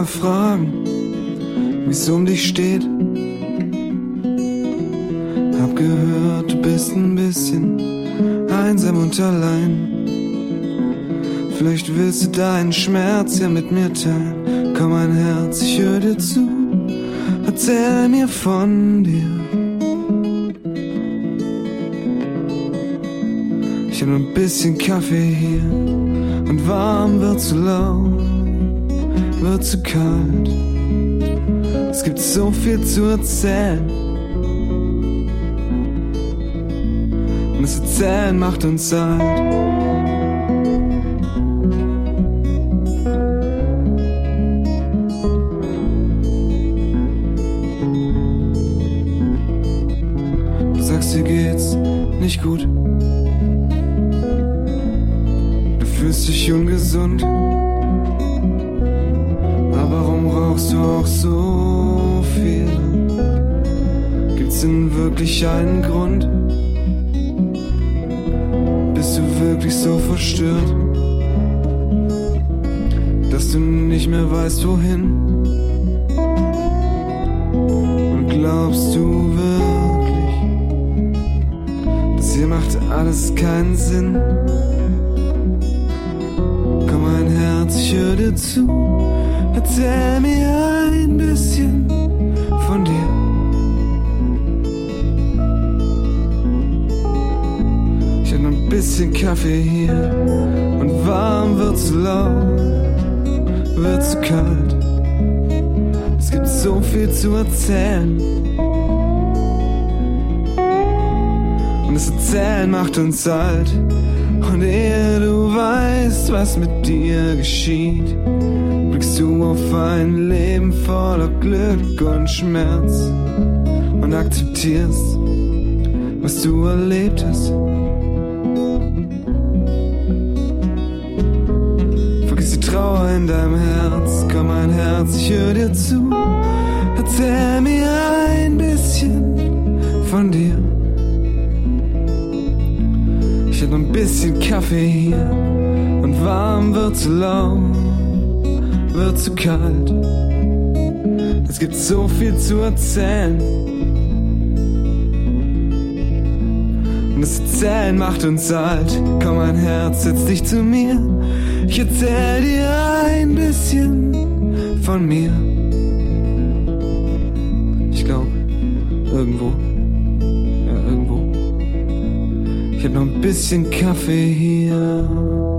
fragen, wie's um dich steht. Hab gehört, du bist ein bisschen einsam und allein. Vielleicht willst du deinen Schmerz ja mit mir teilen. Komm, mein Herz, ich höre dir zu. Erzähl mir von dir. Ich hab nur ein bisschen Kaffee hier und warm wird zu laut, wird zu kalt. Es gibt so viel zu erzählen und das Erzählen macht uns alt. Du sagst, dir geht's nicht gut. Du fühlst dich ungesund. Aber warum rauchst du auch so viel? Gibt's denn wirklich einen Grund? Bist du wirklich so verstört, dass du nicht mehr weißt, wohin? Und glaubst du wirklich, das hier macht alles keinen Sinn? Komm, mein Herz, ich höre dir zu. Erzähl mir ein bisschen von dir. Ich hab noch ein bisschen Kaffee hier und warm wird zu laut, wird zu kalt. Es gibt so viel zu erzählen und das Erzählen macht uns alt. Und ehe du weißt, was mit dir geschieht, blickst du auf ein Leben voller Glück und Schmerz und akzeptierst, was du erlebt hast. Vergiss die Trauer in deinem Herz. Komm, mein Herz, ich höre dir zu. Erzähl mir ein bisschen von dir. Ich hab noch ein bisschen Kaffee hier und warm wird zu laut, wird zu kalt. Es gibt so viel zu erzählen und das Erzählen macht uns alt. Komm, mein Herz, setz dich zu mir. Ich erzähl dir ein bisschen von mir. Ich glaub, irgendwo. Ja, irgendwo. Ich hab noch ein bisschen Kaffee hier.